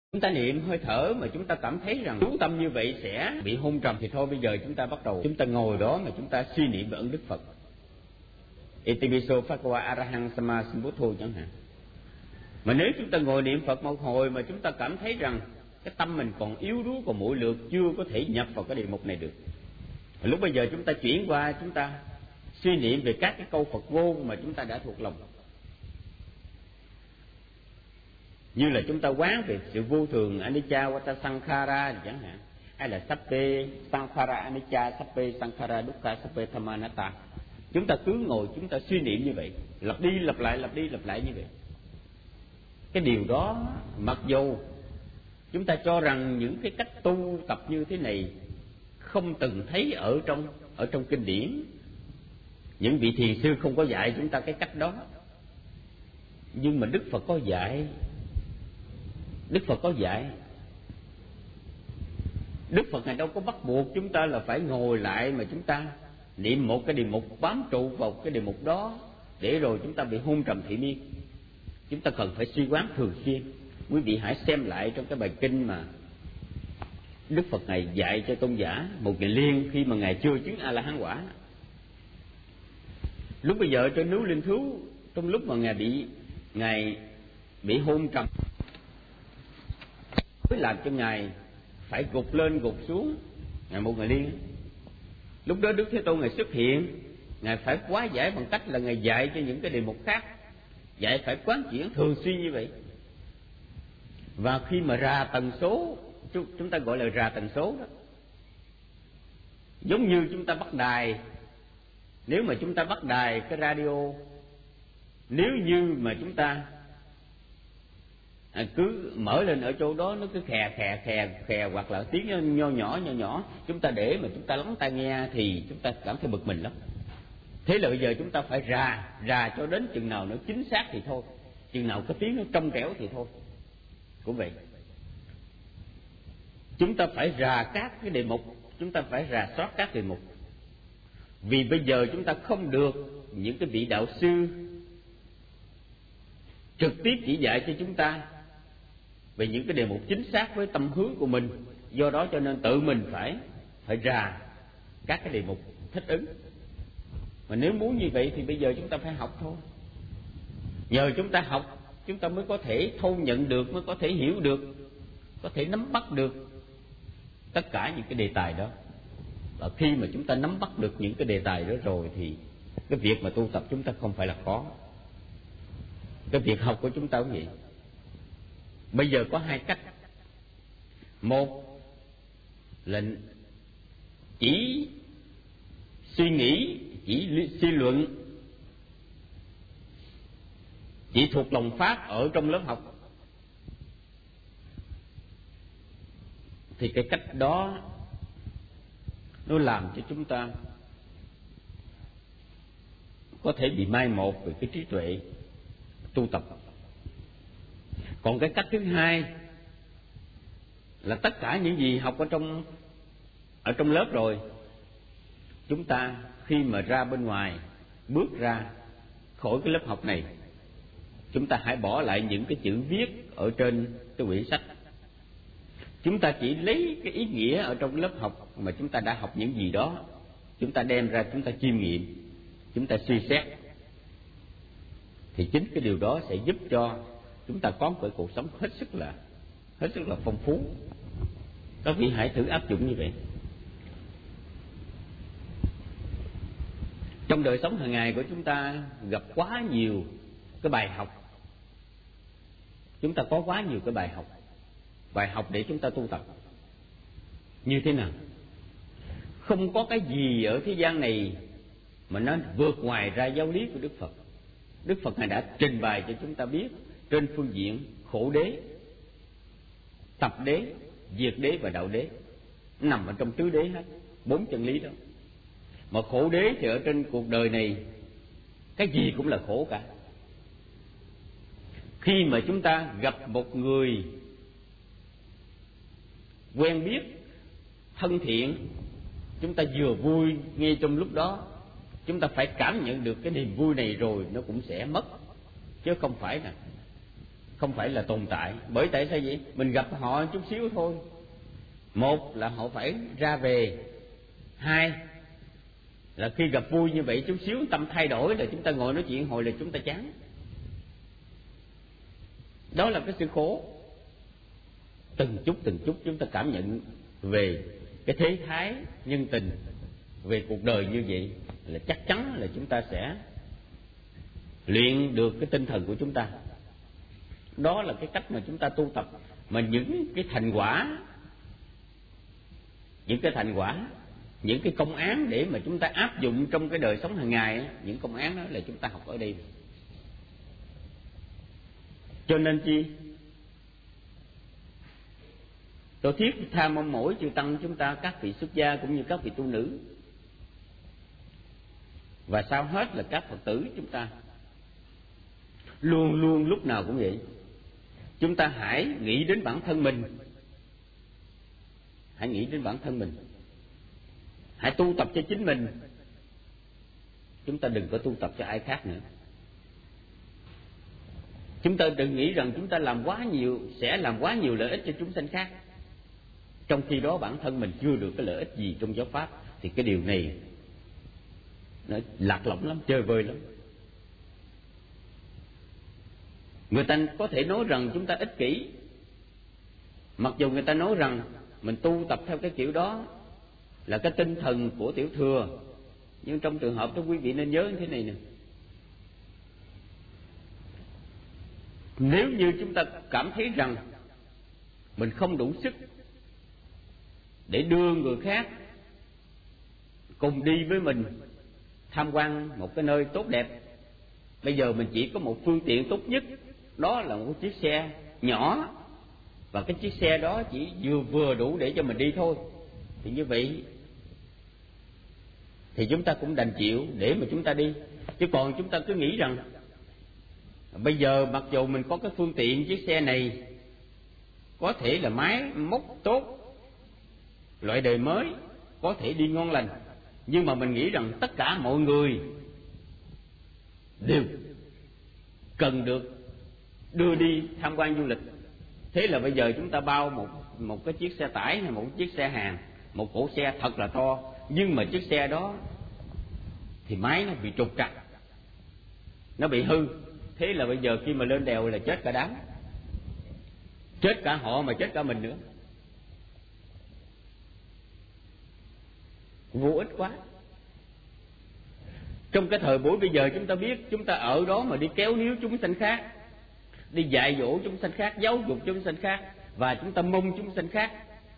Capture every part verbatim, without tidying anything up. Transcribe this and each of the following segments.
Chúng ta niệm hơi thở mà chúng ta cảm thấy rằng chú tâm như vậy sẽ bị hôn trầm thì thôi, bây giờ chúng ta bắt đầu chúng ta ngồi đó mà chúng ta suy niệm về ơn Đức Phật. Itipiso Phakwa Arahang Sama Sambuddho chẳng hạn. Mà nếu chúng ta ngồi niệm Phật một hồi mà chúng ta cảm thấy rằng cái tâm mình còn yếu đuối, còn muội lược, chưa có thể nhập vào cái đề mục này được, lúc bây giờ chúng ta chuyển qua chúng ta suy niệm về các cái câu Phật ngôn mà chúng ta đã thuộc lòng, như là chúng ta quán về sự vô thường anicca vata sankhara chẳng hạn, hay là sappe sankhara anicca, sappe sankhara dukkha, sappe dhamma anatta. Chúng ta cứ ngồi chúng ta suy niệm như vậy, lặp đi lặp lại lặp đi lặp lại như vậy. Cái điều đó mặc dù chúng ta cho rằng những cái cách tu tập như thế này không từng thấy ở trong ở trong kinh điển, những vị thiền sư không có dạy chúng ta cái cách đó, nhưng mà Đức Phật có dạy. Đức Phật có dạy. Đức Phật Ngài đâu có bắt buộc chúng ta là phải ngồi lại mà chúng ta niệm một cái đề mục, bám trụ vào cái đề mục đó để rồi chúng ta bị hôn trầm thị miên. Chúng ta cần phải suy quán thường xuyên. Quý vị hãy xem lại trong cái bài kinh mà Đức Phật Ngài dạy cho tôn giả một ngày liên khi mà Ngài chưa chứng A La Hán quả. Lúc bây giờ trên núi Linh Thú, trong lúc mà Ngài bị Ngài bị hôn trầm, mới làm cho Ngài phải gục lên gục xuống Ngài một ngày liên. Lúc đó Đức Thế Tôn Ngài xuất hiện, Ngài phải hóa giải bằng cách là Ngài dạy cho những cái đề mục khác, dạy phải quán chuyển thường xuyên như vậy. Và khi mà ra tần số, chúng ta gọi là ra tần số đó, giống như chúng ta bắt đài. Nếu mà chúng ta bắt đài cái radio, nếu như mà chúng ta à, cứ mở lên ở chỗ đó nó cứ khè khè khè khè hoặc là tiếng nho nhỏ nho nhỏ, chúng ta để mà chúng ta lắng tai nghe thì chúng ta cảm thấy bực mình lắm. Thế là bây giờ chúng ta phải rà rà cho đến chừng nào nó chính xác thì thôi, chừng nào cái tiếng nó trong trẻo thì thôi. Cũng vậy, chúng ta phải rà các cái đề mục, chúng ta phải rà soát các đề mục. Vì bây giờ chúng ta không được những cái vị đạo sư trực tiếp chỉ dạy cho chúng ta về những cái đề mục chính xác với tâm hướng của mình. Do đó cho nên tự mình phải phải rà các cái đề mục thích ứng. Mà nếu muốn như vậy thì bây giờ chúng ta phải học thôi. Nhờ chúng ta học, chúng ta mới có thể thâu nhận được, mới có thể hiểu được, có thể nắm bắt được tất cả những cái đề tài đó. Và khi mà chúng ta nắm bắt được những cái đề tài đó rồi thì cái việc mà tu tập chúng ta không phải là khó. Cái việc học của chúng ta cũng vậy. Bây giờ có hai cách. Một là chỉ suy nghĩ, chỉ suy luận, chỉ thuộc lòng pháp ở trong lớp học, thì cái cách đó nó làm cho chúng ta có thể bị mai một về cái trí tuệ tu tập. Còn cái cách thứ hai là tất cả những gì học ở trong ở trong lớp rồi, chúng ta khi mà ra bên ngoài, bước ra khỏi cái lớp học này, chúng ta hãy bỏ lại những cái chữ viết ở trên cái quyển sách. Chúng ta chỉ lấy cái ý nghĩa ở trong lớp học mà chúng ta đã học những gì đó, chúng ta đem ra chúng ta chiêm nghiệm, chúng ta suy xét. Thì chính cái điều đó sẽ giúp cho chúng ta có một cái cuộc sống hết sức là hết sức là phong phú. Các vị hãy thử áp dụng như vậy. Trong đời sống hàng ngày của chúng ta gặp quá nhiều cái bài học. Chúng ta có quá nhiều cái bài học. Bài học để chúng ta tu tập. Như thế nào? Không có cái gì ở thế gian này mà nó vượt ngoài ra giáo lý của Đức Phật. Đức Phật Ngài đã trình bày cho chúng ta biết trên phương diện khổ đế, tập đế, diệt đế và đạo đế. Nó nằm ở trong tứ đế hết, bốn chân lý đó. Mà khổ đế thì ở trên cuộc đời này cái gì cũng là khổ cả. Khi mà chúng ta gặp một người quen biết, thân thiện, chúng ta vừa vui ngay trong lúc đó, chúng ta phải cảm nhận được cái niềm vui này rồi nó cũng sẽ mất. Chứ không phải là không phải là tồn tại. Bởi tại sao vậy? Mình gặp họ chút xíu thôi. Một là họ phải ra về, hai là khi gặp vui như vậy chút xíu tâm thay đổi là chúng ta ngồi nói chuyện hồi là chúng ta chán. Đó là cái sự khổ. Từng chút từng chút chúng ta cảm nhận về cái thế thái nhân tình, về cuộc đời như vậy là chắc chắn là chúng ta sẽ luyện được cái tinh thần của chúng ta. Đó là cái cách mà chúng ta tu tập. Mà những cái thành quả, những cái thành quả, những cái công án để mà chúng ta áp dụng trong cái đời sống hàng ngày, những công án đó là chúng ta học ở đây. Cho nên chi tôi thiết tha mong mỏi chư tăng chúng ta, các vị xuất gia cũng như các vị tu nữ, và sau hết là các Phật tử chúng ta, luôn luôn lúc nào cũng vậy. Chúng ta hãy nghĩ đến bản thân mình, hãy nghĩ đến bản thân mình, hãy tu tập cho chính mình. Chúng ta đừng có tu tập cho ai khác nữa. Chúng ta đừng nghĩ rằng chúng ta làm quá nhiều, sẽ làm quá nhiều lợi ích cho chúng sanh khác, trong khi đó bản thân mình chưa được cái lợi ích gì trong giáo pháp. Thì cái điều này nó lạc lõng lắm, chơi vơi lắm. Người ta có thể nói rằng chúng ta ích kỷ, mặc dù người ta nói rằng mình tu tập theo cái kiểu đó là cái tinh thần của tiểu thừa. Nhưng trong trường hợp đó quý vị nên nhớ như thế này nè: nếu như chúng ta cảm thấy rằng mình không đủ sức để đưa người khác cùng đi với mình tham quan một cái nơi tốt đẹp, bây giờ mình chỉ có một phương tiện tốt nhất, đó là một chiếc xe nhỏ, và cái chiếc xe đó chỉ vừa vừa đủ để cho mình đi thôi, thì như vậy thì chúng ta cũng đành chịu để mà chúng ta đi. Chứ còn chúng ta cứ nghĩ rằng bây giờ mặc dù mình có cái phương tiện, chiếc xe này có thể là máy móc tốt, loại đời mới, có thể đi ngon lành, nhưng mà mình nghĩ rằng tất cả mọi người đều cần được đưa đi tham quan du lịch. Thế là bây giờ chúng ta bao một một cái chiếc xe tải hay một chiếc xe hàng, một cỗ xe thật là to, nhưng mà chiếc xe đó thì máy nó bị trục trặc, nó bị hư. Thế là bây giờ khi mà lên đèo là chết cả đám, chết cả họ mà chết cả mình nữa. Vô ích quá. Trong cái thời buổi bây giờ chúng ta biết, chúng ta ở đó mà đi kéo níu chúng sanh khác, đi dạy dỗ chúng sanh khác, giáo dục chúng sanh khác, và chúng ta mong chúng sanh khác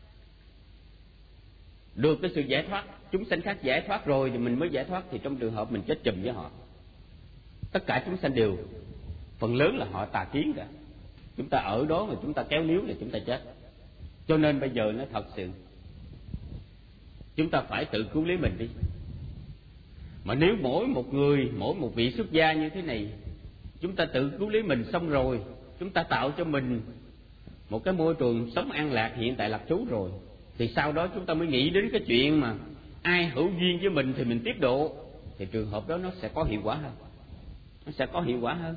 được cái sự giải thoát. Chúng sanh khác giải thoát rồi thì mình mới giải thoát, thì trong trường hợp mình chết chùm với họ. Tất cả chúng sanh đều, phần lớn là họ tà kiến cả. Chúng ta ở đó mà chúng ta kéo níu là chúng ta chết. Cho nên bây giờ nó thật sự chúng ta phải tự cứu lấy mình đi. Mà nếu mỗi một người, mỗi một vị xuất gia như thế này, chúng ta tự cứu lấy mình xong rồi, chúng ta tạo cho mình một cái môi trường sống an lạc hiện tại lạc trú rồi, thì sau đó chúng ta mới nghĩ đến cái chuyện mà ai hữu duyên với mình thì mình tiếp độ, thì trường hợp đó nó sẽ có hiệu quả hơn, nó sẽ có hiệu quả hơn.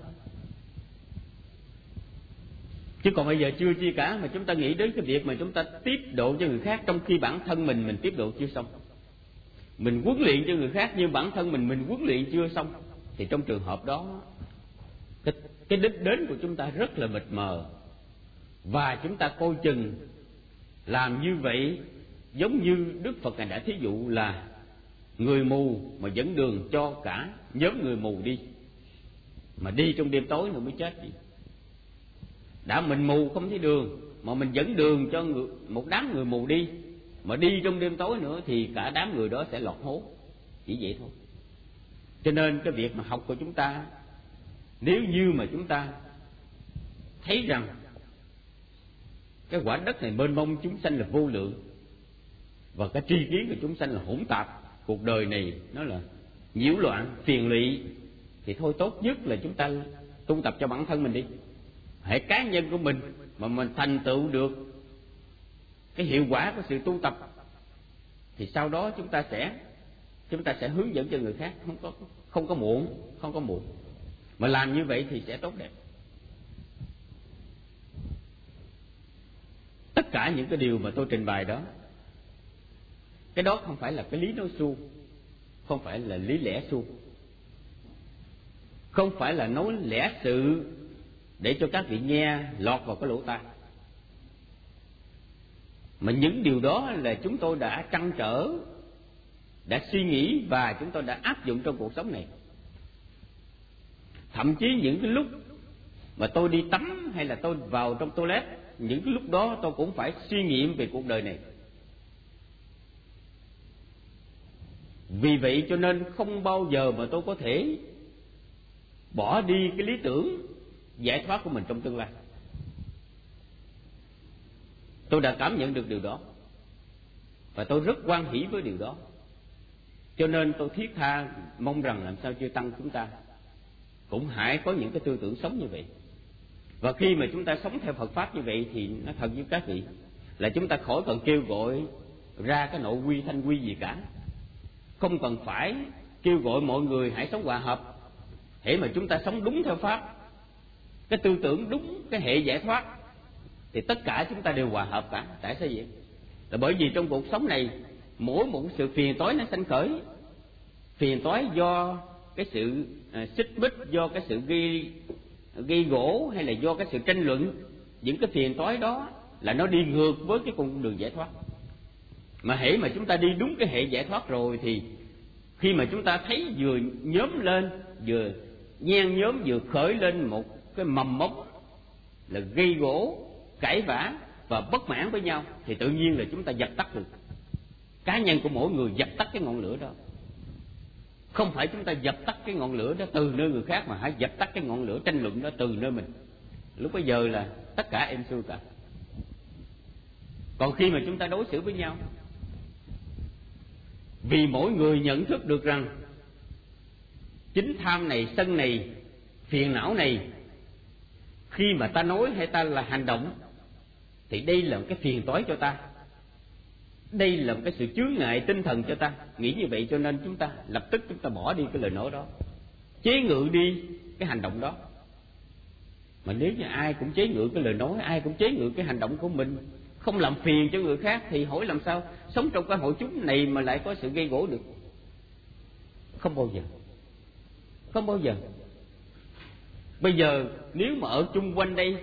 Chứ còn bây giờ chưa chi cả mà chúng ta nghĩ đến cái việc mà chúng ta tiếp độ cho người khác, trong khi bản thân mình mình tiếp độ chưa xong. Mình huấn luyện cho người khác nhưng bản thân mình mình huấn luyện chưa xong, thì trong trường hợp đó cái, cái đích đến của chúng ta rất là mịt mờ. Và chúng ta coi chừng làm như vậy giống như Đức Phật Ngài đã thí dụ là người mù mà dẫn đường cho cả nhóm người mù đi, mà đi trong đêm tối nữa mới chết đi. Đã mình mù không thấy đường mà mình dẫn đường cho người, một đám người mù đi, mà đi trong đêm tối nữa thì cả đám người đó sẽ lọt hố. Chỉ vậy thôi. Cho nên cái việc mà học của chúng ta, nếu như mà chúng ta thấy rằng cái quả đất này mênh mông, chúng sanh là vô lượng, và cái tri kiến của chúng sanh là hỗn tạp, cuộc đời này nó là nhiễu loạn, phiền lụy, thì thôi tốt nhất là chúng ta tu tập cho bản thân mình đi. Hãy cá nhân của mình mà mình thành tựu được cái hiệu quả của sự tu tập, thì sau đó chúng ta sẽ chúng ta sẽ hướng dẫn cho người khác. Không có không có muộn, không có muộn. Mà làm như vậy thì sẽ tốt đẹp. tất cả những cái điều mà tôi trình bày đó, cái đó không phải là cái lý nói suông, không phải là lý lẽ suông, không phải là nói lẽ sự để cho các vị nghe lọt vào cái lỗ tai, mà những điều đó là chúng tôi đã trăn trở, đã suy nghĩ và chúng tôi đã áp dụng trong cuộc sống này. Thậm chí những cái lúc mà tôi đi tắm hay là tôi vào trong toilet, những cái lúc đó tôi cũng phải suy nghiệm về cuộc đời này. Vì vậy cho nên không bao giờ mà tôi có thể bỏ đi cái lý tưởng giải thoát của mình trong tương lai. Tôi đã cảm nhận được điều đó và tôi rất hoan hỷ với điều đó. Cho nên tôi thiết tha mong rằng làm sao chư tăng chúng ta cũng hãy có những cái tư tưởng sống như vậy. Và khi mà chúng ta sống theo Phật Pháp như vậy thì nó thật với các vị là chúng ta khỏi cần kêu gọi ra cái nội quy thanh quy gì cả. Không cần phải kêu gọi mọi người hãy sống hòa hợp. Hễ mà chúng ta sống đúng theo Pháp, cái tư tưởng đúng, cái hệ giải thoát, thì tất cả chúng ta đều hòa hợp cả. Tại sao vậy? Là bởi vì trong cuộc sống này mỗi một sự phiền toái nó sanh khởi. Phiền toái do cái sự à, xích mích, do cái sự gây gây gỗ, hay là do cái sự tranh luận. Những cái phiền toái đó là nó đi ngược với cái con đường giải thoát. Mà hễ mà chúng ta đi đúng cái hệ giải thoát rồi thì khi mà chúng ta thấy vừa nhóm lên, vừa nhen nhóm, vừa khởi lên một cái mầm mống là gây gỗ, cãi vã và bất mãn với nhau, thì tự nhiên là chúng ta dập tắt được. Cá nhân của mỗi người dập tắt cái ngọn lửa đó. Không phải chúng ta dập tắt cái ngọn lửa đó từ nơi người khác, mà hãy dập tắt cái ngọn lửa tranh luận đó từ nơi mình. Lúc bây giờ là tất cả êm xuôi cả. Còn khi mà chúng ta đối xử với nhau, vì mỗi người nhận thức được rằng chính tham này, sân này, phiền não này, khi mà ta nói hay ta là hành động thì đây là một cái phiền toái cho ta, đây là một cái sự chướng ngại tinh thần cho ta. Nghĩ như vậy cho nên chúng ta lập tức chúng ta bỏ đi cái lời nói đó, chế ngự đi cái hành động đó. Mà nếu như ai cũng chế ngự cái lời nói, ai cũng chế ngự cái hành động của mình, không làm phiền cho người khác, thì hỏi làm sao sống trong cái hội chúng này mà lại có sự gây gỗ được? Không bao giờ, không bao giờ. Bây giờ nếu mà ở chung quanh đây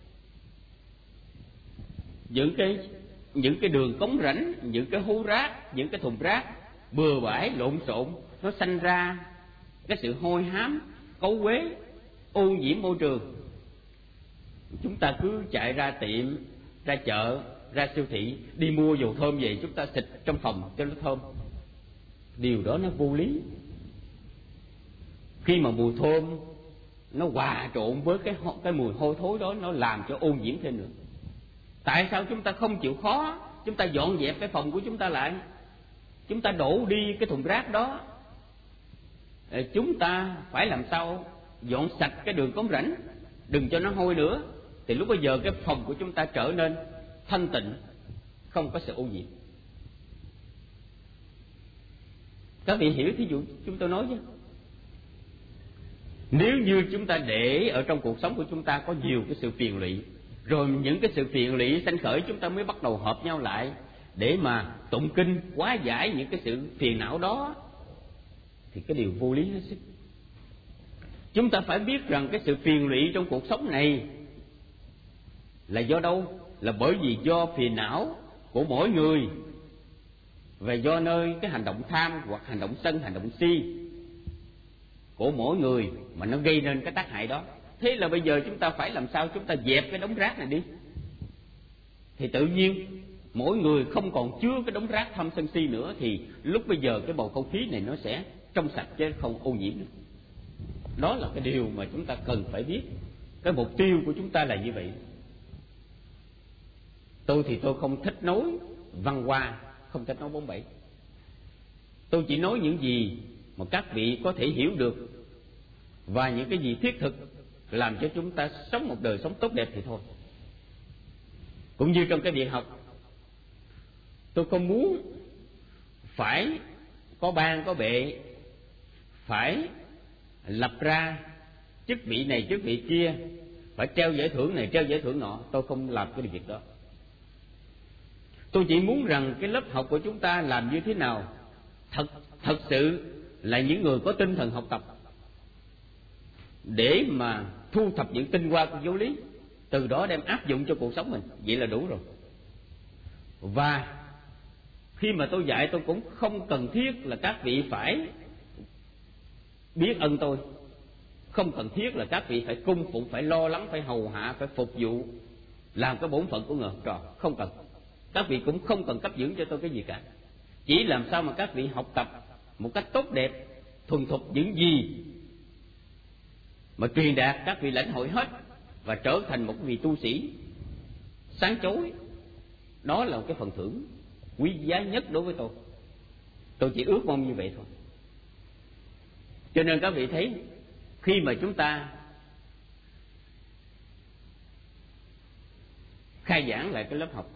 những cái những cái đường cống rãnh, những cái hố rác, những cái thùng rác bừa bãi lộn xộn, nó sanh ra cái sự hôi hám, cấu uế, ô nhiễm môi trường. Chúng ta cứ chạy ra tiệm, ra chợ, ra siêu thị, đi mua dầu thơm về chúng ta xịt trong phòng cho nó thơm. Điều đó nó vô lý. Khi mà mùi thơm nó hòa trộn với cái cái mùi hôi thối đó, nó làm cho ô nhiễm thêm nữa. Tại sao chúng ta không chịu khó, chúng ta dọn dẹp cái phòng của chúng ta lại, chúng ta đổ đi cái thùng rác đó, chúng ta phải làm sao dọn sạch cái đường cống rãnh, đừng cho nó hôi nữa, thì lúc bây giờ cái phòng của chúng ta trở nên thanh tịnh, không có sự ô nhiễm. Các vị hiểu thí dụ chúng tôi nói chứ? Nếu như chúng ta để ở trong cuộc sống của chúng ta có nhiều cái sự phiền lụy, rồi những cái sự phiền lụy sanh khởi, chúng ta mới bắt đầu hợp nhau lại để mà tụng kinh hóa giải những cái sự phiền não đó, thì cái điều vô lý hết sức. Chúng ta phải biết rằng cái sự phiền lụy trong cuộc sống này là do đâu? Là bởi vì do phiền não của mỗi người, và do nơi cái hành động tham hoặc hành động sân, hành động si của mỗi người mà nó gây nên cái tác hại đó. Thế là bây giờ chúng ta phải làm sao chúng ta dẹp cái đống rác này đi, thì tự nhiên mỗi người không còn chứa cái đống rác tham sân si nữa, thì lúc bây giờ cái bầu không khí này nó sẽ trong sạch chứ không ô nhiễm nữa. Đó là cái điều mà chúng ta cần phải biết. Cái mục tiêu của chúng ta là như vậy. Tôi thì tôi không thích nói văn hoa, không thích nói bốn bảy. Tôi chỉ nói những gì mà các vị có thể hiểu được, và những cái gì thiết thực làm cho chúng ta sống một đời sống tốt đẹp thì thôi. Cũng như trong cái việc học, tôi không muốn phải có ban có bệ, phải lập ra chức vị này chức vị kia, phải treo giải thưởng này treo giải thưởng nọ. Tôi không làm cái việc đó. Tôi chỉ muốn rằng cái lớp học của chúng ta làm như thế nào thật thật sự là những người có tinh thần học tập, để mà thu thập những tinh hoa của giáo lý, từ đó đem áp dụng cho cuộc sống mình, vậy là đủ rồi. Và khi mà tôi dạy, tôi cũng không cần thiết là các vị phải biết ơn tôi, không cần thiết là các vị phải cung phụng, phải lo lắng, phải hầu hạ, phải phục vụ, làm cái bổn phận của người học trò. Không cần. Các vị cũng không cần cấp dưỡng cho tôi cái gì cả. Chỉ làm sao mà các vị học tập một cách tốt đẹp, thuần thục những gì mà truyền đạt, các vị lãnh hội hết và trở thành một vị tu sĩ sáng chói. Đó là một cái phần thưởng quý giá nhất đối với tôi. Tôi chỉ ước mong như vậy thôi. Cho nên các vị thấy, khi mà chúng ta khai giảng lại cái lớp học,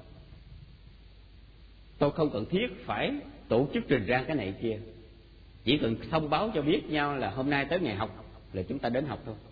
tôi không cần thiết phải tổ chức trình ra cái này kia, chỉ cần thông báo cho biết nhau là hôm nay tới ngày học là chúng ta đến học thôi.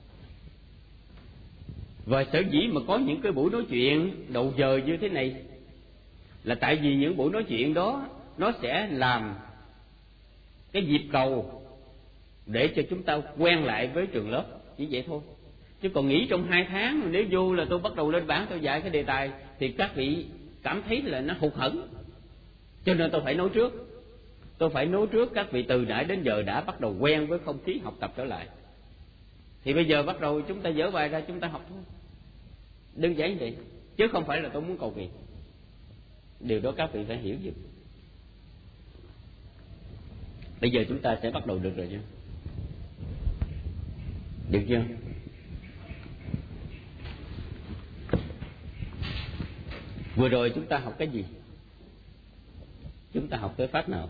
Và sở dĩ mà có những cái buổi nói chuyện đầu giờ như thế này là tại vì những buổi nói chuyện đó nó sẽ làm cái dịp cầu để cho chúng ta quen lại với trường lớp, chỉ vậy thôi. Chứ còn nghĩ trong hai tháng nếu vô là tôi bắt đầu lên bảng tôi dạy cái đề tài thì các vị cảm thấy là nó hụt hẫng. Cho nên tôi phải nói trước, tôi phải nói trước các vị từ nãy đến giờ đã bắt đầu quen với không khí học tập trở lại. Thì bây giờ bắt đầu chúng ta dở bài ra, chúng ta học thôi. Đơn giản vậy, chứ không phải là tôi muốn cầu kỳ. Điều đó các vị phải hiểu giúp. Bây giờ chúng ta sẽ bắt đầu được rồi chứ? Được chưa? Vừa rồi chúng ta học cái gì? Chúng ta học tới pháp nào?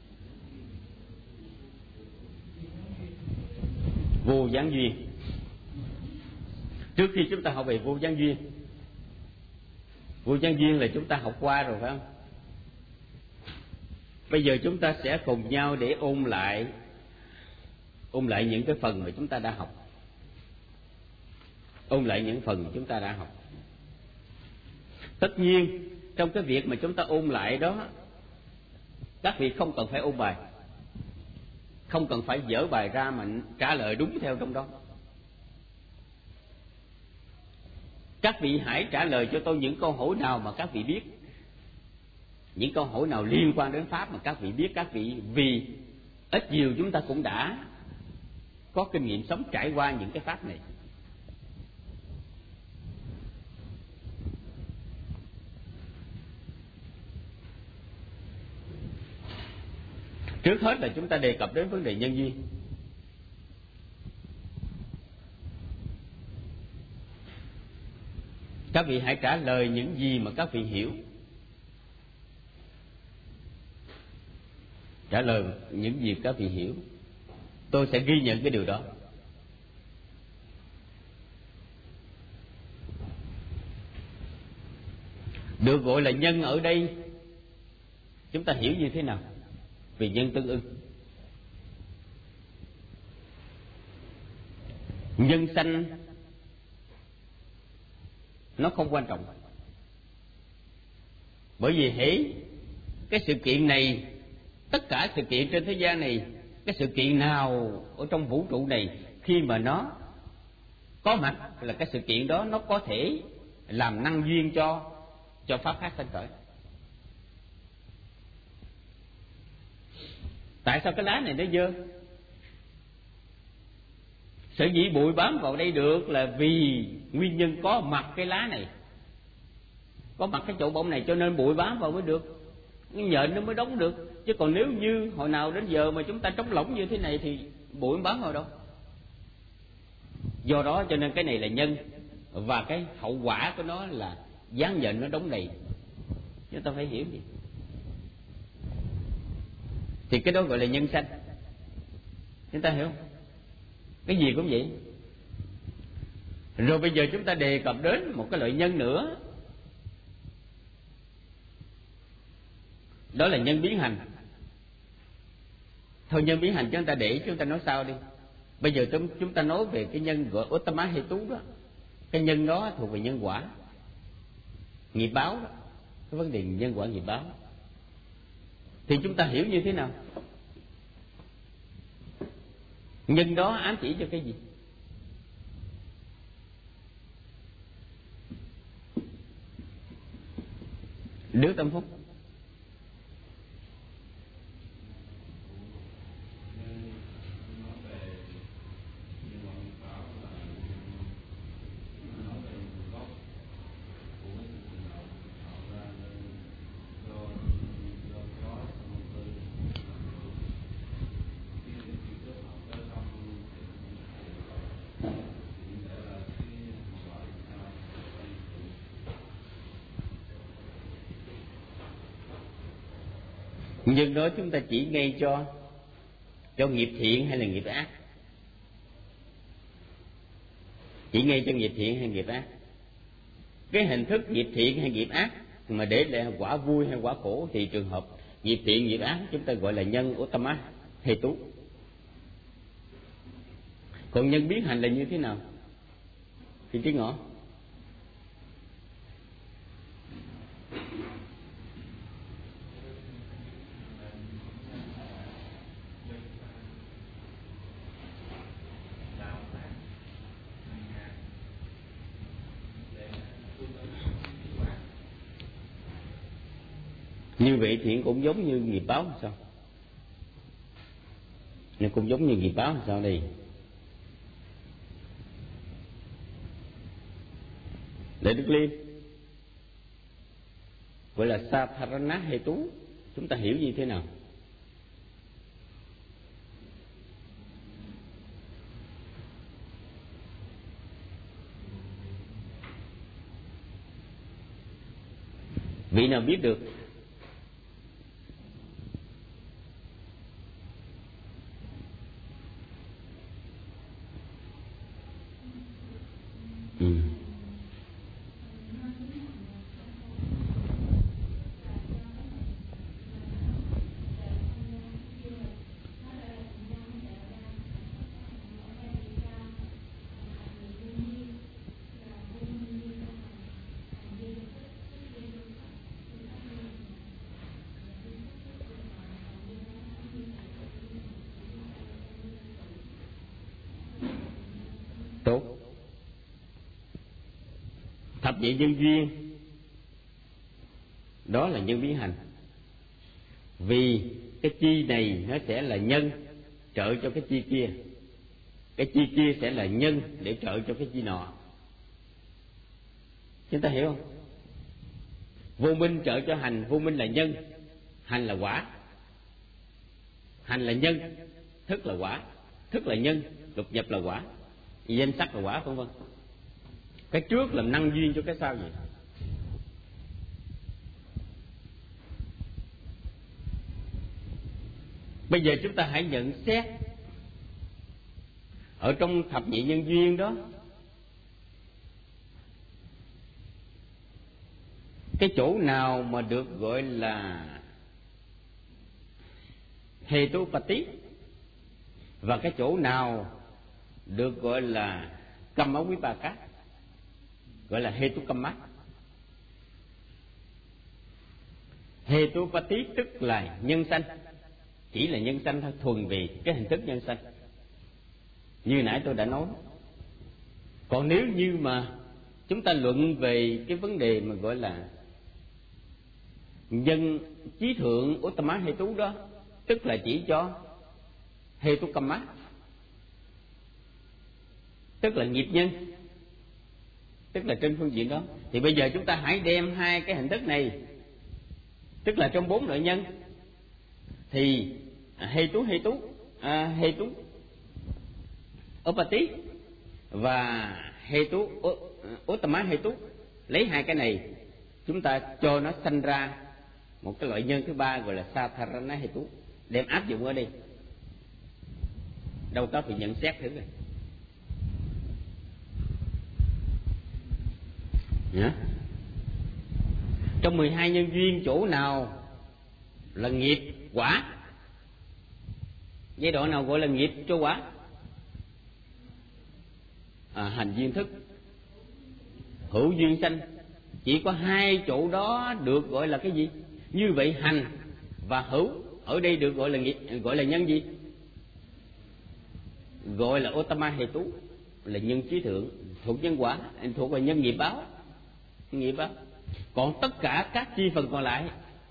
Vô gián duyên. Trước khi chúng ta học về vô gián duyên, vô gián duyên là chúng ta học qua rồi phải không? Bây giờ chúng ta sẽ cùng nhau để ôn lại ôn lại những cái phần mà chúng ta đã học, ôn lại những phần mà chúng ta đã học. Tất nhiên trong cái việc mà chúng ta ôn lại đó, các vị không cần phải ôn bài, không cần phải dở bài ra mà trả lời đúng theo trong đó. Các vị hãy trả lời cho tôi những câu hỏi nào mà các vị biết, những câu hỏi nào liên quan đến pháp mà các vị biết. Các vị vì ít nhiều chúng ta cũng đã có kinh nghiệm sống trải qua những cái pháp này. Trước hết là chúng ta đề cập đến vấn đề nhân duyên. Các vị hãy trả lời những gì mà các vị hiểu. Trả lời những gì các vị hiểu. Tôi sẽ ghi nhận cái điều đó. Được gọi là nhân ở đây, chúng ta hiểu như thế nào về nhân tương ưng? Nhân sanh nó không quan trọng, bởi vì hễ cái sự kiện này, tất cả sự kiện trên thế gian này, cái sự kiện nào ở trong vũ trụ này khi mà nó có mặt là cái sự kiện đó nó có thể làm năng duyên cho cho pháp khác sanh khởi. Tại sao cái lá này nó dơ? Sở dĩ bụi bám vào đây được là vì nguyên nhân có mặt cái lá này, có mặt cái chỗ bông này, cho nên bụi bám vào mới được, cái nhện nó mới đóng được. Chứ còn nếu như hồi nào đến giờ mà chúng ta trống lỏng như thế này thì bụi bám vào đâu. Do đó cho nên cái này là nhân, và cái hậu quả của nó là dáng nhện nó đóng đầy. Chúng ta phải hiểu gì? Thì cái đó gọi là nhân sanh. Chúng ta hiểu không? Cái gì cũng vậy. Rồi bây giờ chúng ta đề cập đến một cái loại nhân nữa, đó là nhân biến hành. Thôi nhân biến hành chúng ta để chúng ta nói sau đi. Bây giờ chúng ta nói về cái nhân gọi Uttama Hetu đó. Cái nhân đó thuộc về nhân quả, nghiệp báo đó. cái vấn đề nhân quả nghiệp báo. Thì chúng ta hiểu như thế nào? Nhân đó ám chỉ cho cái gì? Đức Tâm Phúc. Nhưng đó chúng ta chỉ ngay cho cho nghiệp thiện hay là nghiệp ác? Chỉ ngay cho nghiệp thiện hay nghiệp ác? Cái hình thức nghiệp thiện hay nghiệp ác mà để lại quả vui hay quả khổ thì trường hợp nghiệp thiện nghiệp ác chúng ta gọi là nhân Uttama hay tú. Còn nhân biến hành là như thế nào? Thì Trí Ngọ. Như vậy thì cũng giống như nghiệp báo sao? Nó cũng giống như nghiệp báo sao đây? Để Đức Liên gọi là Satharana hay tú, chúng ta hiểu như thế nào? Vị nào biết được? Ừ. Tốt. Thập nhị nhân duyên đó là nhân biến hành. Vì cái chi này nó sẽ là nhân trợ cho cái chi kia, cái chi kia sẽ là nhân để trợ cho cái chi nọ. Chúng ta hiểu không? Vô minh trợ cho hành, vô minh là nhân, hành là quả. Hành là nhân, thức là quả, thức là nhân, lục nhập là quả, danh sắc là quả, vân vân. Cái trước làm năng duyên cho cái sau vậy. Bây giờ chúng ta hãy nhận xét ở trong thập nhị nhân duyên đó, cái chỗ nào mà được gọi là Hetupati và cái chỗ nào được gọi là Kamma Vipaka, gọi là Hetukamma. Hetupati tức là nhân sanh, chỉ là nhân sanh thôi, thuần về cái hình thức nhân sanh như nãy tôi đã nói. Còn nếu như mà chúng ta luận về cái vấn đề mà gọi là nhân chí thượng Uttama Hetu đó, tức là chỉ cho Hetukamma, tức là nghiệp nhân, tức là trên phương diện đó. Thì bây giờ chúng ta hãy đem hai cái hình thức này, tức là trong bốn loại nhân thì Hetu Hetu à, Hetu Upati và Hetu Uttama Hetu, lấy hai cái này chúng ta cho nó sanh ra một cái loại nhân thứ ba gọi là Satharana Hetu, đem áp dụng ở đây. Đâu có thì nhận xét thử rồi. Yeah. Trong mười hai nhân duyên chỗ nào là nghiệp quả? Giai đoạn nào gọi là nghiệp cho quả? À, hành duyên thức, hữu duyên sanh, Chỉ có hai chỗ đó được gọi là cái gì? Như vậy hành và hữu ở đây được gọi là gọi là nhân gì? Gọi là Ottama Hetu, là nhân chí thượng, thuộc nhân quả, thuộc về nhân nghiệp báo. Nghiệp báo. Còn tất cả các chi phần còn lại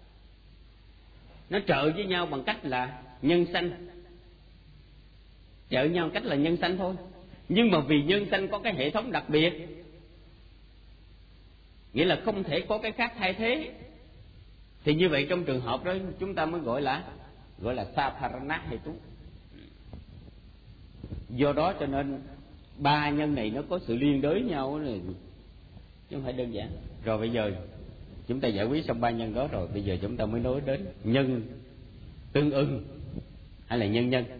nó trợ với nhau bằng cách là nhân sanh, trợ nhau cách là nhân sanh thôi. Nhưng mà vì nhân sanh có cái hệ thống đặc biệt, nghĩa là không thể có cái khác thay thế, thì như vậy trong trường hợp đó chúng ta mới gọi là gọi là Saparana Hetu. Do đó cho nên ba nhân này nó có sự liên đới nhau này, chứ không phải đơn giản. Rồi bây giờ chúng ta giải quyết xong ba nhân đó rồi, bây giờ chúng ta mới nói đến nhân tương ưng hay là nhân nhân.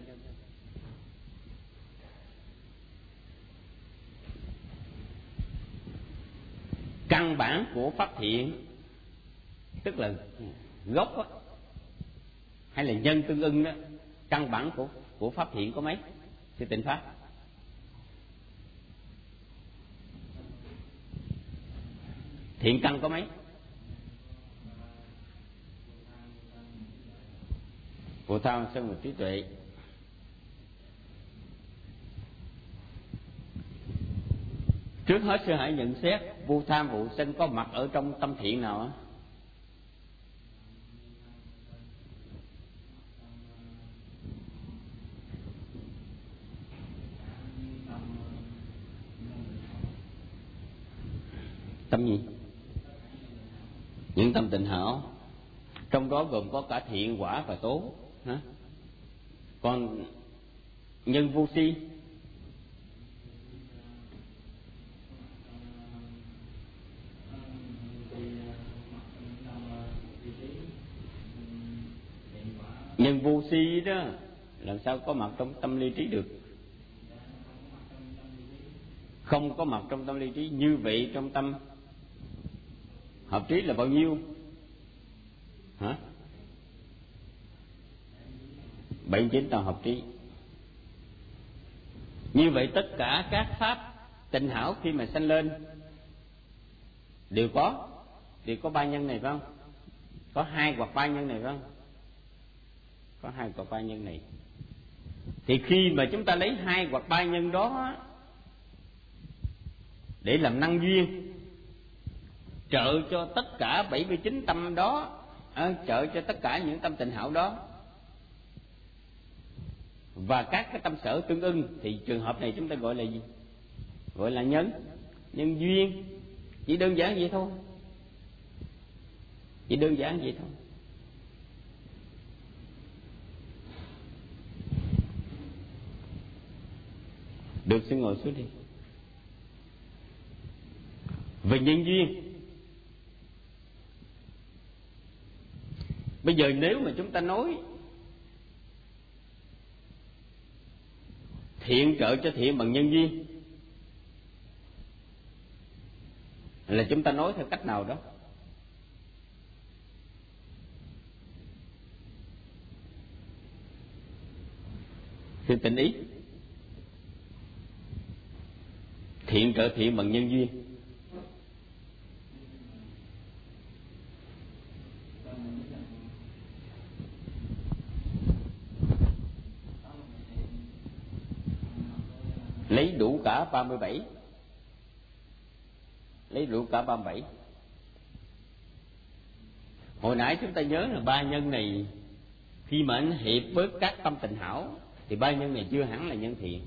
Căn bản của pháp thiện, tức là gốc đó, hay là nhân tương ưng đó, căn bản của của pháp thiện có mấy? Sư Tịnh Pháp. Thiện căn có mấy? Vô tham, sân và trí tuệ. Trước hết sư hãy nhận xét vô tham vô sân có mặt ở trong tâm thiện nào á? Tâm gì? Những tâm tịnh hảo. Trong đó gồm có cả thiện quả và tố. Hả? Còn nhân vô si, nhân vô si đó làm sao có mặt trong tâm ly trí được? Không có mặt trong tâm ly trí. Như vậy trong tâm hợp trí là bao nhiêu? Hả? bảy chín tầng hợp trí. Như vậy tất cả các pháp tịnh hảo khi mà sanh lên đều có đều có ba nhân này phải không? Có hai hoặc ba nhân này phải không? Có hai hoặc ba nhân này. Thì khi mà chúng ta lấy hai hoặc ba nhân đó để làm năng duyên, trợ cho tất cả bảy mươi chín tâm đó, à, trợ cho tất cả những tâm tịnh hảo đó và các cái tâm sở tương ưng, thì trường hợp này chúng ta gọi là gì? Gọi là nhân nhân duyên. Chỉ đơn giản vậy thôi. Chỉ đơn giản vậy thôi. Được, xin ngồi xuống đi. Về nhân duyên, bây giờ nếu mà chúng ta nói thiện trợ cho thiện bằng nhân duyên, là chúng ta nói theo cách nào đó? Thì tình ý thiện trợ thiện bằng nhân duyên. Lấy đủ cả ba mươi bảy. Lấy đủ cả ba mươi bảy. Hồi nãy chúng ta nhớ là ba nhân này khi mà anh hiệp với các tâm tịnh hảo thì ba nhân này chưa hẳn là nhân thiện.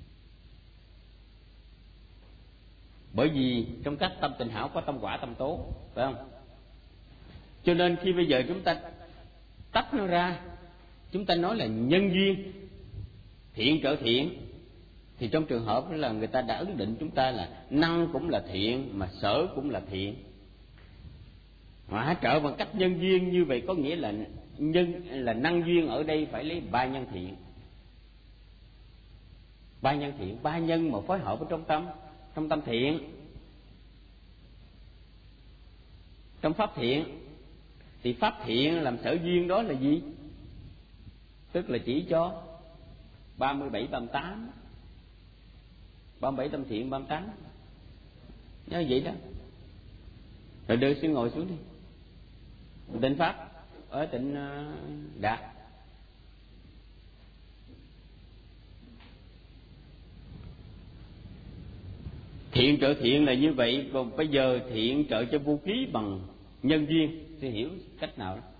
Bởi vì trong các tâm tịnh hảo có tâm quả tâm tố, phải không? Cho nên khi bây giờ chúng ta tách nó ra, chúng ta nói là nhân duyên thiện trợ thiện, thì trong trường hợp đó là người ta đã ấn định chúng ta là năng cũng là thiện mà sở cũng là thiện. Mà trợ bằng cách nhân duyên như vậy có nghĩa là nhân là năng duyên ở đây phải lấy ba nhân thiện. Ba nhân thiện, ba nhân mà phối hợp ở trong tâm, trong tâm thiện, trong pháp thiện. Thì pháp thiện làm sở duyên đó là gì? Tức là chỉ cho ba mươi bảy, ba mươi tám, ba mươi bảy tâm thiện, ba mươi tám. Nhớ vậy đó. Rồi đưa xuống ngồi xuống đi. Tịnh Pháp ở tịnh Đạt. Thiện trợ thiện là như vậy. Còn bây giờ thiện trợ cho vô ký bằng nhân duyên thì hiểu cách nào đó?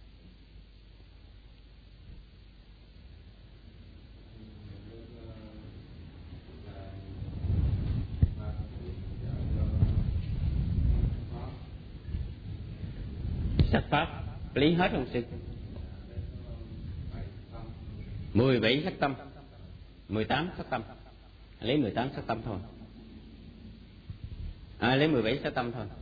Sắc pháp lý hết không sư? Mười bảy sắc tâm, mười tám sắc tâm. Lấy mười tám sắc tâm thôi. À, lấy mười bảy sắc tâm thôi.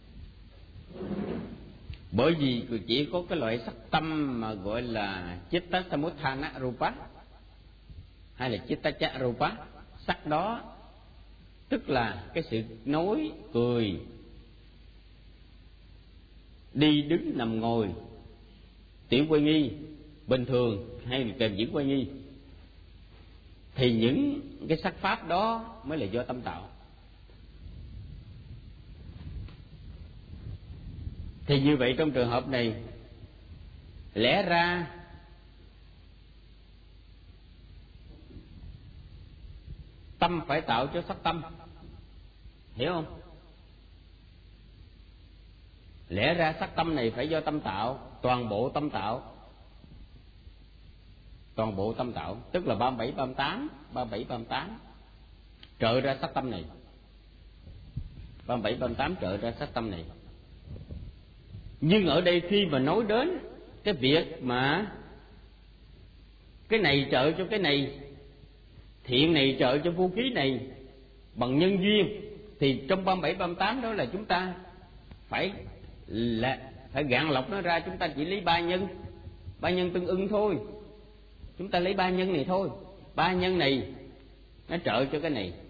Bởi vì chỉ có cái loại sắc tâm mà gọi là chitta samutthana rupa hay là chitta cha rupa, sắc đó tức là cái sự nói, cười, đi đứng nằm ngồi, tiểu quay nghi bình thường hay là kèm diễn quay nghi, thì những cái sắc pháp đó mới là do tâm tạo. Thì như vậy trong trường hợp này, lẽ ra tâm phải tạo cho sắc tâm, hiểu không? Lẽ ra sắc tâm này phải do tâm tạo, toàn bộ tâm tạo, toàn bộ tâm tạo, tức là ba mươi bảy, ba mươi tám, ba mươi bảy, ba mươi tám trợ ra sắc tâm này, ba mươi bảy, ba mươi tám trợ ra sắc tâm này. Nhưng ở đây khi mà nói đến cái việc mà cái này trợ cho cái này, thiện này trợ cho vô ký này bằng nhân duyên, thì trong ba mươi bảy, ba mươi tám đó là chúng ta phải là phải gạn lọc nó ra. Chúng ta chỉ lấy ba nhân, ba nhân tương ưng thôi. Chúng ta lấy ba nhân này thôi. Ba nhân này nó trợ cho cái này,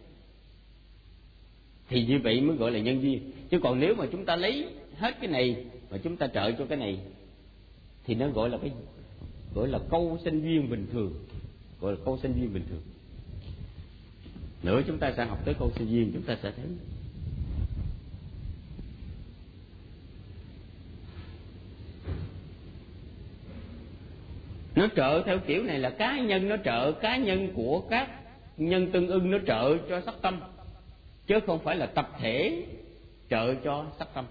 thì như vậy mới gọi là nhân duyên. Chứ còn nếu mà chúng ta lấy hết cái này mà chúng ta trợ cho cái này thì nó gọi là cái gọi là câu sinh duyên bình thường, gọi là câu sinh duyên bình thường. Nữa chúng ta sẽ học tới câu sinh duyên, chúng ta sẽ thấy nó trợ theo kiểu này là cá nhân nó trợ, cá nhân của các nhân tương ưng nó trợ cho sắc tâm, chứ không phải là tập thể trợ cho sắc tâm.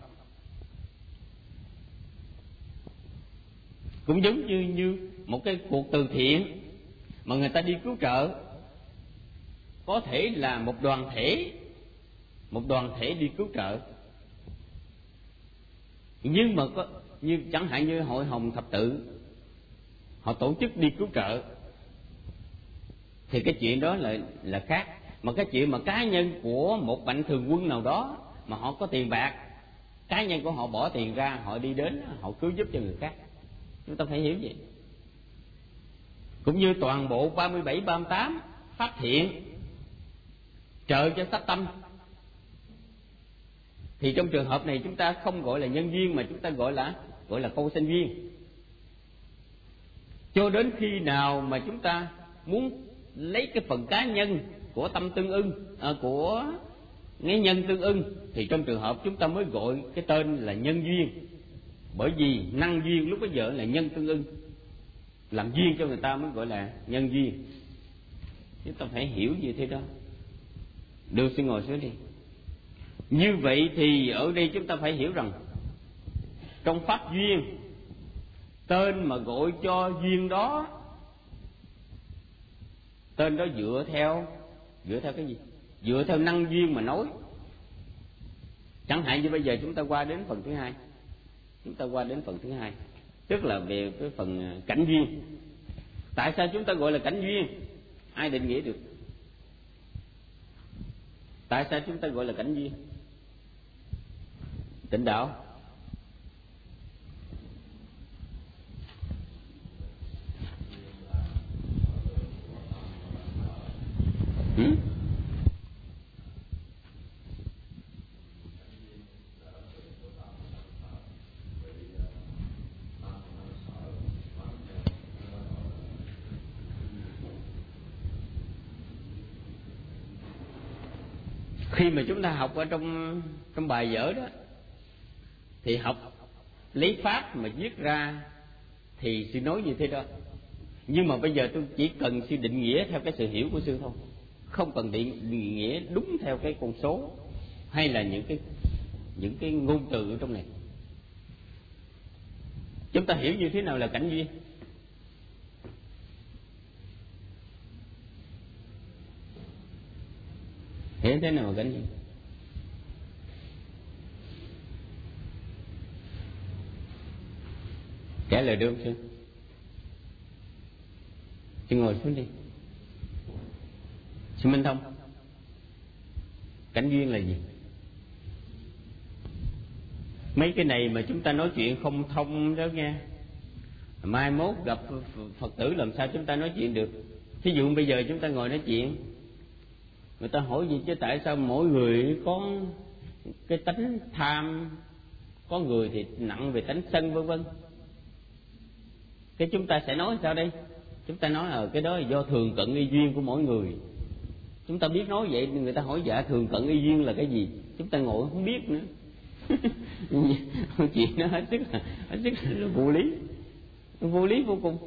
Cũng giống như như một cái cuộc từ thiện mà người ta đi cứu trợ, có thể là một đoàn thể, một đoàn thể đi cứu trợ, nhưng mà có như chẳng hạn như hội Hồng Thập Tự họ tổ chức đi cứu trợ thì cái chuyện đó là là khác. Mà cái chuyện mà cá nhân của một mạnh thường quân nào đó mà họ có tiền bạc, cá nhân của họ bỏ tiền ra, họ đi đến họ cứu giúp cho người khác, chúng ta phải hiểu vậy. Cũng như toàn bộ ba mươi bảy, ba mươi tám phát thiện trợ cho sắc tâm, thì trong trường hợp này chúng ta không gọi là nhân duyên mà chúng ta gọi là gọi là câu sinh duyên. Cho đến khi nào mà chúng ta muốn lấy cái phần cá nhân của tâm tương ưng, à, của nghĩa nhân tương ưng, thì trong trường hợp chúng ta mới gọi cái tên là nhân duyên. Bởi vì năng duyên lúc bấy giờ là nhân tương ưng, làm duyên cho người ta mới gọi là nhân duyên. Chúng ta phải hiểu như thế đó. Đưa xin ngồi xuống đi. Như vậy thì ở đây chúng ta phải hiểu rằng trong pháp duyên, tên mà gọi cho duyên đó, tên đó dựa theo dựa theo cái gì? Dựa theo năng duyên mà nói. Chẳng hạn như bây giờ chúng ta qua đến phần thứ hai, chúng ta qua đến phần thứ hai, tức là về cái phần cảnh duyên. Tại sao chúng ta gọi là cảnh duyên? Ai định nghĩa được? Tại sao chúng ta gọi là cảnh duyên? Tịnh đạo. Hmm? Khi mà chúng ta học ở trong trong bài vở đó, thì học lấy pháp mà viết ra thì sư nói như thế đó. Nhưng mà bây giờ tôi chỉ cần sư định nghĩa theo cái sự hiểu của sư thôi, không cần định nghĩa đúng theo cái con số hay là những cái những cái ngôn từ ở trong này. Chúng ta hiểu như thế nào là cảnh duyên? Hiểu thế nào là cảnh duyên? Trả lời được không sư? Sư ngồi xuống đi. Sư Minh Thông, cảnh duyên là gì? Mấy cái này mà chúng ta nói chuyện không thông đó nghe, mai mốt gặp Phật tử làm sao chúng ta nói chuyện được. Thí dụ bây giờ chúng ta ngồi nói chuyện, người ta hỏi gì chứ tại sao mỗi người có cái tánh tham, có người thì nặng về tánh sân vân vân. Cái chúng ta sẽ nói sao đây? Chúng ta nói ở cái đó là do thường cận y duyên của mỗi người. Chúng ta biết nói vậy, người ta hỏi dạ thường cận y duyên là cái gì, chúng ta ngồi không biết nữa. Chuyện nó hết sức là, hết sức là vô lý, vô lý vô cùng.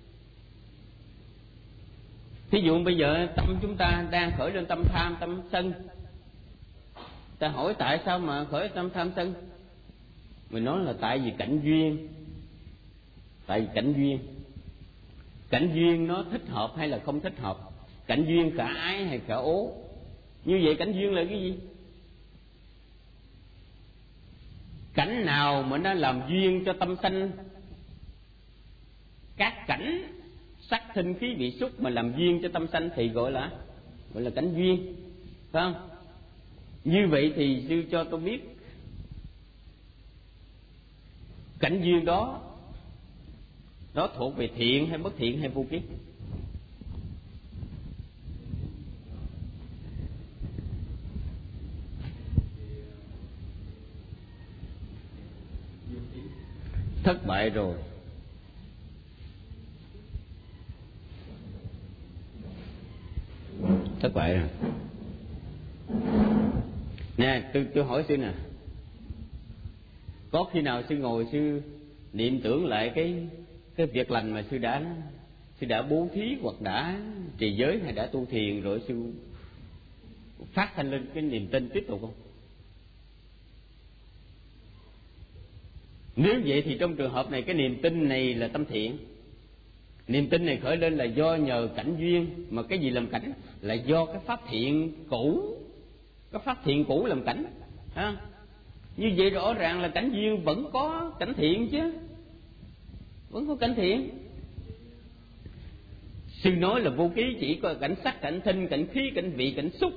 Thí dụ bây giờ tâm chúng ta đang khởi lên tâm tham, tâm sân, ta hỏi tại sao mà khởi tâm tham sân, mình nói là tại vì cảnh duyên. Tại vì cảnh duyên, cảnh duyên nó thích hợp hay là không thích hợp, cảnh duyên khả ái hay khả ố. Như vậy cảnh duyên là cái gì? Cảnh nào mà nó làm duyên cho tâm sanh, các cảnh sắc thinh khí vị xúc mà làm duyên cho tâm sanh thì gọi là gọi là cảnh duyên, phải không? Như vậy thì sư cho tôi biết cảnh duyên đó đó thuộc về thiện hay bất thiện hay vô kiết. Thất bại rồi. Thất bại rồi. Nè, tôi tôi hỏi sư nè, có khi nào sư ngồi sư niệm tưởng lại cái cái việc lành mà sư đã sư đã bố thí hoặc đã trì giới hay đã tu thiền rồi sư phát thanh lên cái niềm tin tiếp tục không? Nếu vậy thì trong trường hợp này cái niềm tin này là tâm thiện. Niềm tin này khởi lên là do nhờ cảnh duyên, mà cái gì làm cảnh? Là do cái pháp thiện cũ, cái pháp thiện cũ làm cảnh. Ha? Như vậy rõ ràng là cảnh duyên vẫn có cảnh thiện chứ, vẫn có cảnh thiện. Sư nói là vô ký chỉ có cảnh sắc, cảnh thinh, cảnh khí, cảnh vị, cảnh xúc,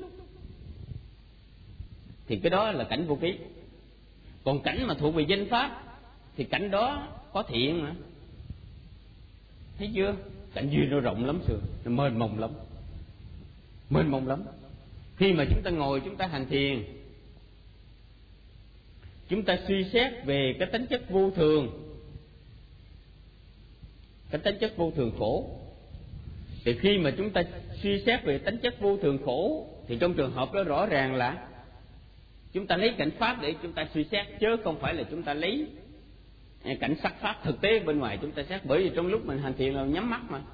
thì cái đó là cảnh vô ký. Còn cảnh mà thuộc về danh pháp thì cảnh đó có thiện mà. Thấy chưa? Cảnh duyên nó rộng lắm xưa, nó mênh mông lắm, mênh mông lắm. Khi mà chúng ta ngồi chúng ta hành thiền, chúng ta suy xét về cái tính chất vô thường, cái tính chất vô thường khổ. Thì khi mà chúng ta suy xét về tính chất vô thường khổ thì trong trường hợp đó rõ ràng là chúng ta lấy cảnh pháp để chúng ta suy xét, chứ không phải là chúng ta lấy cảnh sắc pháp thực tế bên ngoài chúng ta xét. Bởi vì trong lúc mình hành thiền là nhắm mắt mà.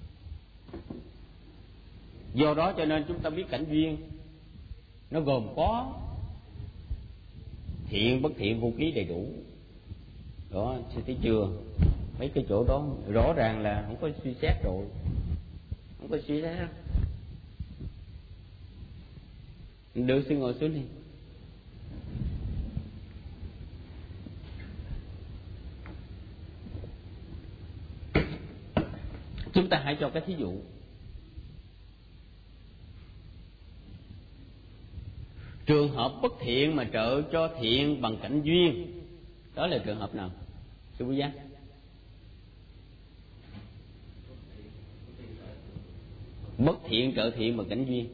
Do đó cho nên chúng ta biết cảnh duyên nó gồm có thiện bất thiện vô ký đầy đủ. Đó, sư thấy chưa? Mấy cái chỗ đó rõ ràng là không có suy xét rồi, không có suy xét đâu. Được, sư ngồi xuống đi. Chúng ta hãy cho cái thí dụ. Trường hợp bất thiện mà trợ cho thiện bằng cảnh duyên, đó là trường hợp nào? Sư Quý Giác. Bất thiện trợ thiện bằng cảnh duyên.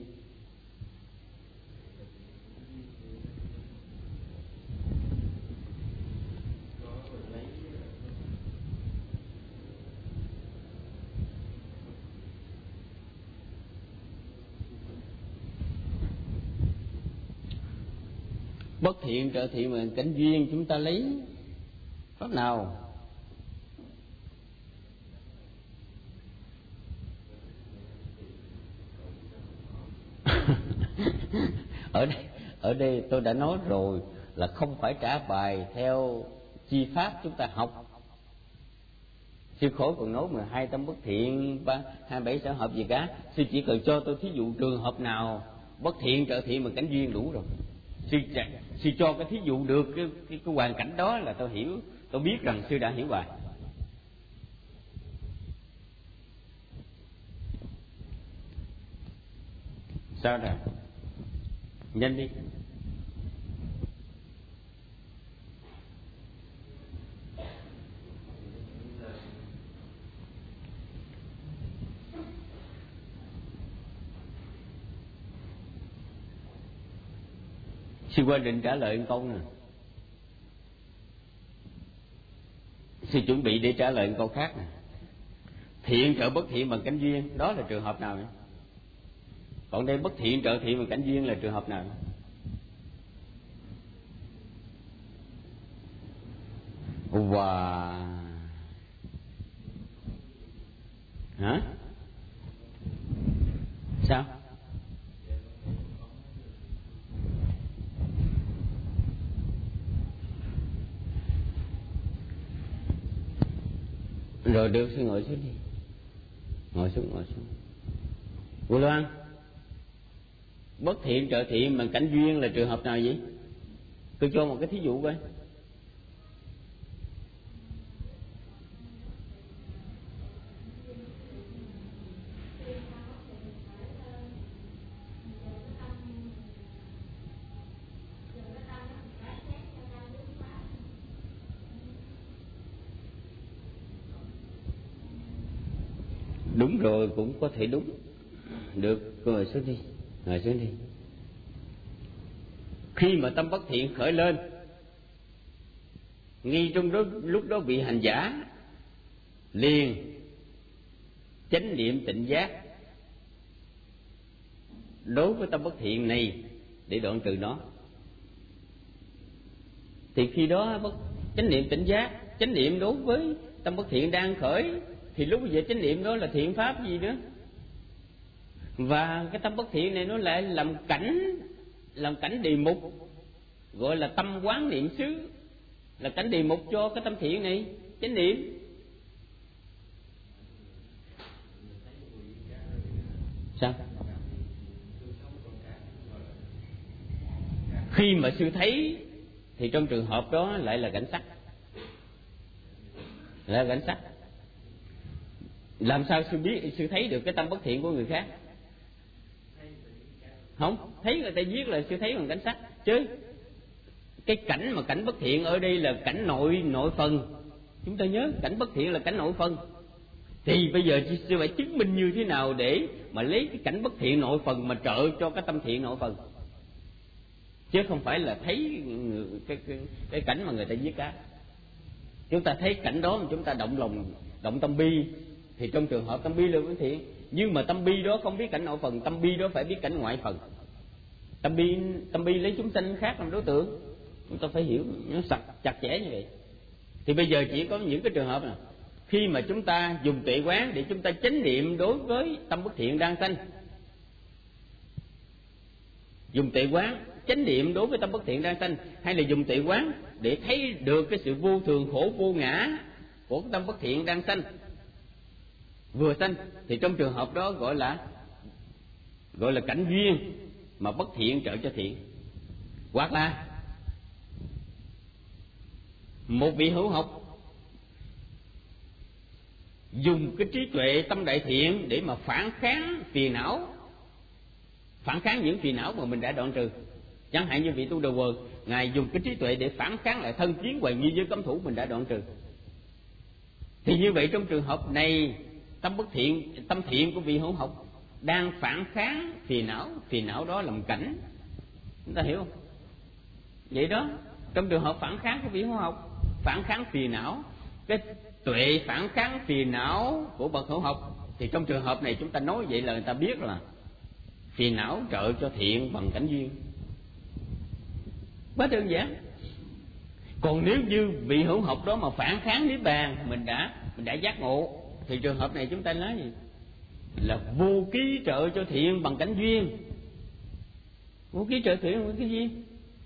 Bất thiện trợ thiện mà cảnh duyên, chúng ta lấy pháp nào? ở đây ở đây tôi đã nói rồi là không phải trả bài theo chi pháp chúng ta học. Sư Khối còn nói mà hai tâm bất thiện, ba hai bảy sở hợp gì cả. Sư chỉ cần cho tôi thí dụ trường hợp nào bất thiện trợ thiện mà cảnh duyên đủ rồi. Sư sư cho cái thí dụ được cái, cái, cái hoàn cảnh đó là tôi hiểu, tôi biết rằng sư đã hiểu bài. Sao nào? Nhanh đi. Sư qua định trả lời một câu nè. Sư chuẩn bị để trả lời một câu khác nè. Thiện trợ bất thiện bằng cảnh duyên, đó là trường hợp nào vậy? Còn đây bất thiện trợ thiện bằng cảnh duyên là trường hợp nào? Wow. Hả? Sao? Rồi được, sư ngồi xuống đi. Ngồi xuống, ngồi xuống. Cô Loan, bất thiện trợ thiện bằng cảnh duyên là trường hợp nào vậy? Tôi cho một cái thí dụ coi. Đúng rồi, cũng có thể đúng. Được, ngồi xuống đi, ngồi xuống đi. Khi mà tâm bất thiện khởi lên, ngay trong đó lúc đó bị hành giả liền chánh niệm tịnh giác đối với tâm bất thiện này để đoạn trừ nó. Thì khi đó bất chánh niệm tịnh giác, chánh niệm đối với tâm bất thiện đang khởi, thì lúc bây giờ chánh niệm đó là thiện pháp gì nữa. Và cái tâm bất thiện này nó lại làm cảnh, làm cảnh đề mục, gọi là tâm quán niệm xứ, là cảnh đề mục cho cái tâm thiện này chánh niệm. Sao? Khi mà sư thấy thì trong trường hợp đó lại là cảnh sắc, lại là cảnh sắc. Làm sao sư biết, sư thấy được cái tâm bất thiện của người khác? Không, thấy người ta viết là sư thấy bằng cảnh sắc. Chứ cái cảnh mà cảnh bất thiện ở đây là cảnh nội nội phần. Chúng ta nhớ cảnh bất thiện là cảnh nội phần. Thì bây giờ sư phải chứng minh như thế nào để mà lấy cái cảnh bất thiện nội phần mà trợ cho cái tâm thiện nội phần, chứ không phải là thấy cái, cái, cái cảnh mà người ta viết cả. Chúng ta thấy cảnh đó mà chúng ta động lòng, động tâm bi, thì trong trường hợp tâm bi là bất thiện. Nhưng mà tâm bi đó không biết cảnh nội phần, tâm bi đó phải biết cảnh ngoại phần. Tâm bi tâm bi lấy chúng sanh khác làm đối tượng, chúng ta phải hiểu nó sạch chặt chẽ như vậy. Thì bây giờ chỉ có những cái trường hợp nào khi mà chúng ta dùng tuệ quán để chúng ta chánh niệm đối với tâm bất thiện đang sanh, dùng tuệ quán chánh niệm đối với tâm bất thiện đang sanh, hay là dùng tuệ quán để thấy được cái sự vô thường khổ vô ngã của cái tâm bất thiện đang sanh vừa sanh, thì trong trường hợp đó gọi là gọi là cảnh duyên mà bất thiện trợ cho thiện. Hoặc là một vị hữu học dùng cái trí tuệ tâm đại thiện để mà phản kháng phiền não, phản kháng những phiền não mà mình đã đoạn trừ. Chẳng hạn như vị tu Đầu Quần, ngài dùng cái trí tuệ để phản kháng lại thân kiến hoài nghi với cấm thủ mình đã đoạn trừ. Thì như vậy trong trường hợp này, tâm bất thiện, tâm thiện của vị hữu học đang phản kháng phiền não, phiền não đó làm cảnh. Chúng ta hiểu không? Vậy đó, trong trường hợp phản kháng của vị hữu học, phản kháng phiền não, cái tuệ phản kháng phiền não của bậc hữu học, thì trong trường hợp này chúng ta nói vậy là người ta biết là phiền não trợ cho thiện bằng cảnh duyên. Quá đơn giản. Còn nếu như vị hữu học đó mà phản kháng niết bàn, mình đã mình đã giác ngộ, thì trường hợp này chúng ta nói gì? Là vô ký trợ cho thiện bằng cảnh duyên. Vô ký trợ thiện bằng cái duyên.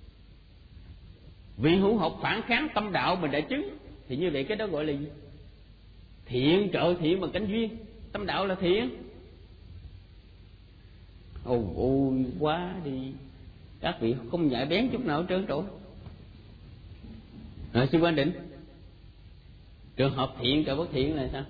Vị hữu học phản kháng tâm đạo mình đã chứng, thì như vậy cái đó gọi là gì? Thiện trợ thiện bằng cảnh duyên. Tâm đạo là thiện. Ôi ôi quá đi, các vị không nhạy bén chút nào trơn trội. Rồi sư quan định trường hợp thiện trợ bất thiện là sao?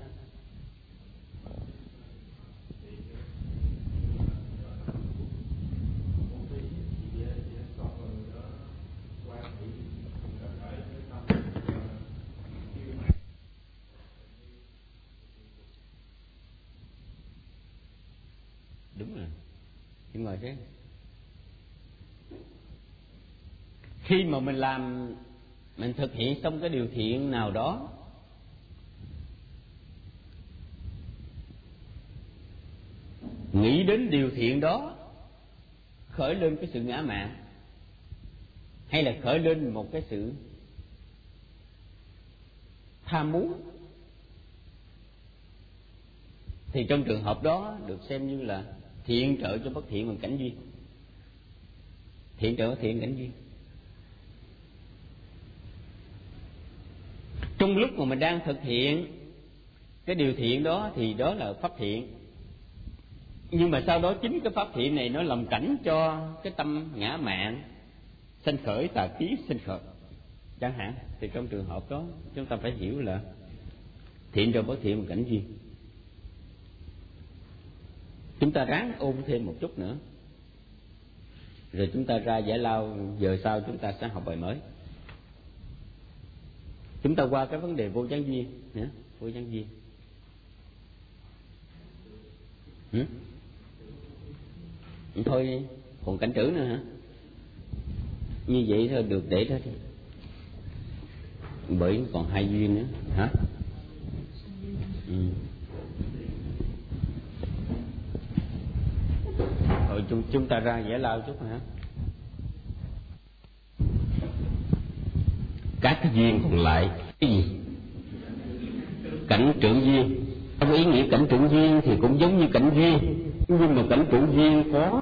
Đúng rồi. Nhưng mà thế, khi mà mình làm, mình thực hiện xong cái điều thiện nào đó, nghĩ đến điều thiện đó khởi lên cái sự ngã mạn, hay là khởi lên một cái sự tham muốn, thì trong trường hợp đó được xem như là thiện trợ cho bất thiện bằng cảnh duyên. Thiện trợ bất thiện cảnh duyên. Trong lúc mà mình đang thực hiện cái điều thiện đó thì đó là pháp thiện. Nhưng mà sau đó chính cái pháp thiện này nó làm cảnh cho cái tâm ngã mạn sanh khởi, tà kiến sanh khởi chẳng hạn, thì trong trường hợp đó chúng ta phải hiểu là thiện trợ bất thiện bằng cảnh duyên. Chúng ta ráng ôn thêm một chút nữa, rồi chúng ta ra giải lao, giờ sau chúng ta sẽ học bài mới. Chúng ta qua cái vấn đề vô gián duyên nhé. Vô gián duyên. Ừ? Thôi còn cảnh trữ nữa hả? Như vậy thôi được, để đó đi. Bởi còn hai duyên nữa hả? Ừ. Rồi chúng, chúng ta ra giải lao chút hả? Các cái duyên còn lại cái gì? Cảnh trưởng duyên. Trong ý nghĩa cảnh trưởng duyên thì cũng giống như cảnh duyên, nhưng mà cảnh trưởng duyên có